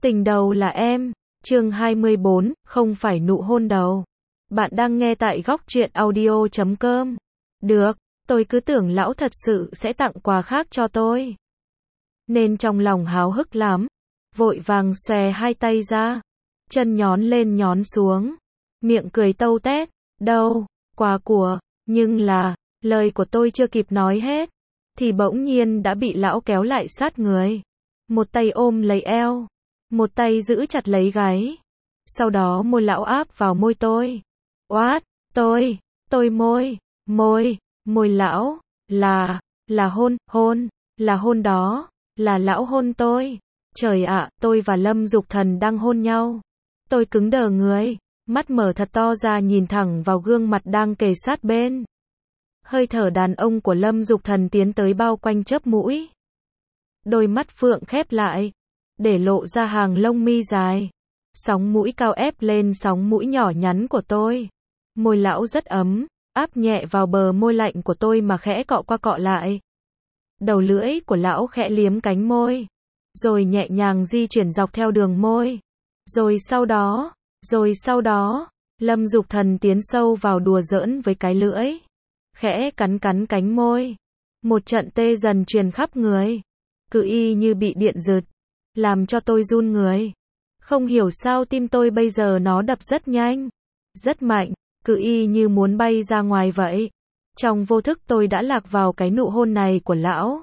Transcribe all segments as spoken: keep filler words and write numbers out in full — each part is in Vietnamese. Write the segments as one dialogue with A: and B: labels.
A: Tình đầu là em, chương hai mươi bốn, không phải nụ hôn đầu. Bạn đang nghe tại góc truyện audio chấm com. Được, tôi cứ tưởng lão thật sự sẽ tặng quà khác cho tôi. Nên trong lòng háo hức lắm, vội vàng xòe hai tay ra, chân nhón lên nhón xuống, miệng cười tâu tét, đâu, quà của, nhưng là, lời của tôi chưa kịp nói hết, thì bỗng nhiên đã bị lão kéo lại sát người. Một tay ôm lấy eo, một tay giữ chặt lấy gáy. Sau đó môi lão áp vào môi tôi. Oát, tôi, tôi môi, môi, môi lão, là, là hôn, hôn, là hôn đó, là lão hôn tôi. Trời ạ, tôi và Lâm Dục Thần đang hôn nhau. Tôi cứng đờ người, mắt mở thật to ra nhìn thẳng vào gương mặt đang kề sát bên. Hơi thở đàn ông của Lâm Dục Thần tiến tới bao quanh chớp mũi. Đôi mắt phượng khép lại, để lộ ra hàng lông mi dài. Sóng mũi cao ép lên sóng mũi nhỏ nhắn của tôi. Môi lão rất ấm, áp nhẹ vào bờ môi lạnh của tôi mà khẽ cọ qua cọ lại. Đầu lưỡi của lão khẽ liếm cánh môi, rồi nhẹ nhàng di chuyển dọc theo đường môi. Rồi sau đó, rồi sau đó, Lâm Dục Thần tiến sâu vào đùa giỡn với cái lưỡi. Khẽ cắn cắn cánh môi. Một trận tê dần truyền khắp người. Cứ y như bị điện giật, làm cho tôi run người. Không hiểu sao tim tôi bây giờ nó đập rất nhanh, rất mạnh, cứ y như muốn bay ra ngoài vậy. Trong vô thức tôi đã lạc vào cái nụ hôn này của lão.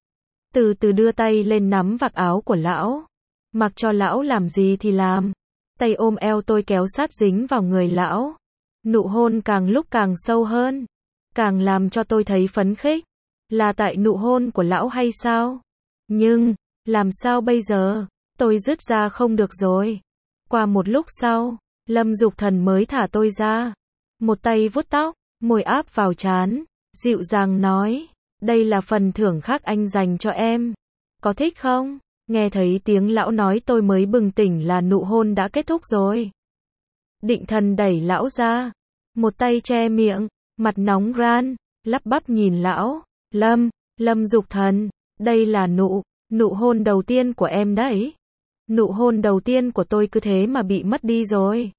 A: Từ từ đưa tay lên nắm vạt áo của lão, mặc cho lão làm gì thì làm. Tay ôm eo tôi kéo sát dính vào người lão. Nụ hôn càng lúc càng sâu hơn, càng làm cho tôi thấy phấn khích. Là tại nụ hôn của lão hay sao? Nhưng, làm sao bây giờ? Tôi dứt ra không được rồi. Qua một lúc sau, Lâm Dục Thần mới thả tôi ra. Một tay vuốt tóc, môi áp vào trán, dịu dàng nói, đây là phần thưởng khác anh dành cho em. Có thích không? Nghe thấy tiếng lão nói tôi mới bừng tỉnh là nụ hôn đã kết thúc rồi. Định thần đẩy lão ra, một tay che miệng, mặt nóng ran, lắp bắp nhìn lão. Lâm, Lâm Dục Thần, đây là nụ, nụ hôn đầu tiên của em đấy. Nụ hôn đầu tiên của tôi cứ thế mà bị mất đi rồi.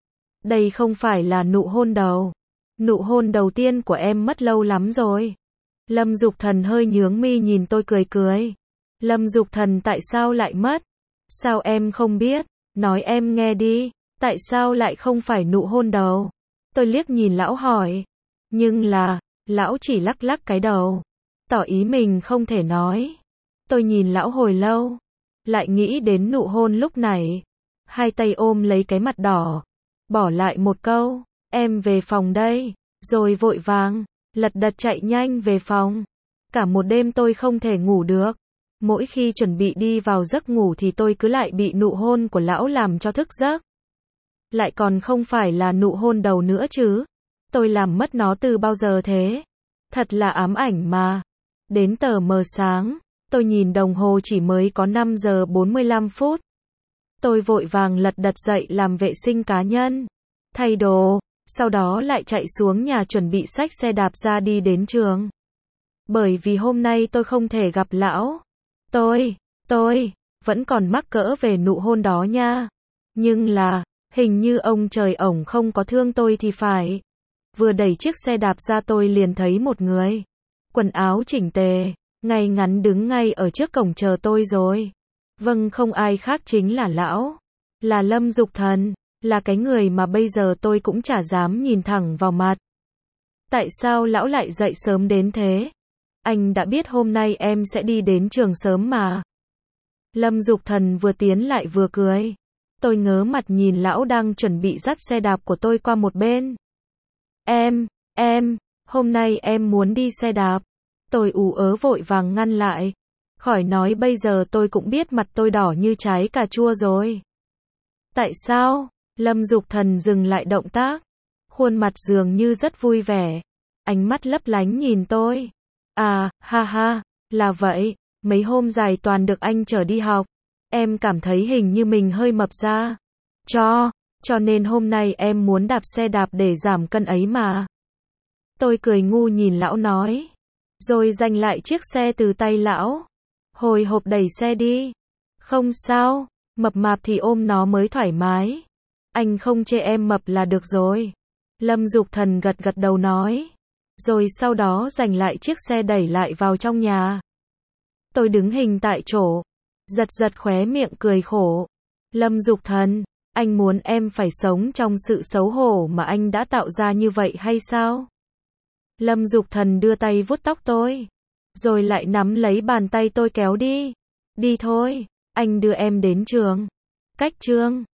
A: Đây không phải là nụ hôn đầu. Nụ hôn đầu tiên của em mất lâu lắm rồi. Lâm Dục Thần hơi nhướng mi nhìn tôi cười cười. Lâm Dục Thần tại sao lại mất? Sao em không biết? Nói em nghe đi. Tại sao lại không phải nụ hôn đầu? Tôi liếc nhìn lão hỏi. Nhưng là, lão chỉ lắc lắc cái đầu, tỏ ý mình không thể nói. Tôi nhìn lão hồi lâu, lại nghĩ đến nụ hôn lúc này. Hai tay ôm lấy cái mặt đỏ, bỏ lại một câu, em về phòng đây, rồi vội vàng, lật đật chạy nhanh về phòng. Cả một đêm tôi không thể ngủ được. Mỗi khi chuẩn bị đi vào giấc ngủ thì tôi cứ lại bị nụ hôn của lão làm cho thức giấc. Lại còn không phải là nụ hôn đầu nữa chứ. Tôi làm mất nó từ bao giờ thế? Thật là ám ảnh mà. Đến tờ mờ sáng, tôi nhìn đồng hồ chỉ mới có năm giờ bốn mươi lăm phút. Tôi vội vàng lật đật dậy làm vệ sinh cá nhân, thay đồ, sau đó lại chạy xuống nhà chuẩn bị xách xe đạp ra đi đến trường. Bởi vì hôm nay tôi không thể gặp lão. Tôi, tôi, vẫn còn mắc cỡ về nụ hôn đó nha. Nhưng là, hình như ông trời ổng không có thương tôi thì phải. Vừa đẩy chiếc xe đạp ra tôi liền thấy một người. Quần áo chỉnh tề, ngay ngắn đứng ngay ở trước cổng chờ tôi rồi. Vâng, không ai khác chính là lão. Là Lâm Dục Thần. Là cái người mà bây giờ tôi cũng chả dám nhìn thẳng vào mặt. Tại sao lão lại dậy sớm đến thế? Anh đã biết hôm nay em sẽ đi đến trường sớm mà. Lâm Dục Thần vừa tiến lại vừa cười. Tôi ngớ mặt nhìn lão đang chuẩn bị dắt xe đạp của tôi qua một bên. Em, em, hôm nay em muốn đi xe đạp. Tôi ú ớ vội vàng ngăn lại. Khỏi nói bây giờ tôi cũng biết mặt tôi đỏ như trái cà chua rồi. Tại sao? Lâm Dục Thần dừng lại động tác. Khuôn mặt dường như rất vui vẻ. Ánh mắt lấp lánh nhìn tôi. À, ha ha, là vậy. Mấy hôm dài toàn được anh chở đi học. Em cảm thấy hình như mình hơi mập ra. Cho, cho nên hôm nay em muốn đạp xe đạp để giảm cân ấy mà. Tôi cười ngu nhìn lão nói. Rồi giành lại chiếc xe từ tay lão. Hồi hộp đẩy xe đi. Không sao, Mập mạp thì ôm nó mới thoải mái. Anh không chê em mập là được rồi. Lâm Dục Thần gật gật đầu nói. Rồi sau đó giành lại chiếc xe đẩy lại vào trong nhà. Tôi đứng hình tại chỗ, giật giật khóe miệng cười khổ. Lâm Dục Thần, anh muốn em phải sống trong sự xấu hổ mà anh đã tạo ra như vậy hay sao? Lâm Dục Thần đưa tay vuốt tóc tôi, rồi lại nắm lấy bàn tay tôi kéo đi. Đi thôi, anh đưa em đến trường. Cách trường.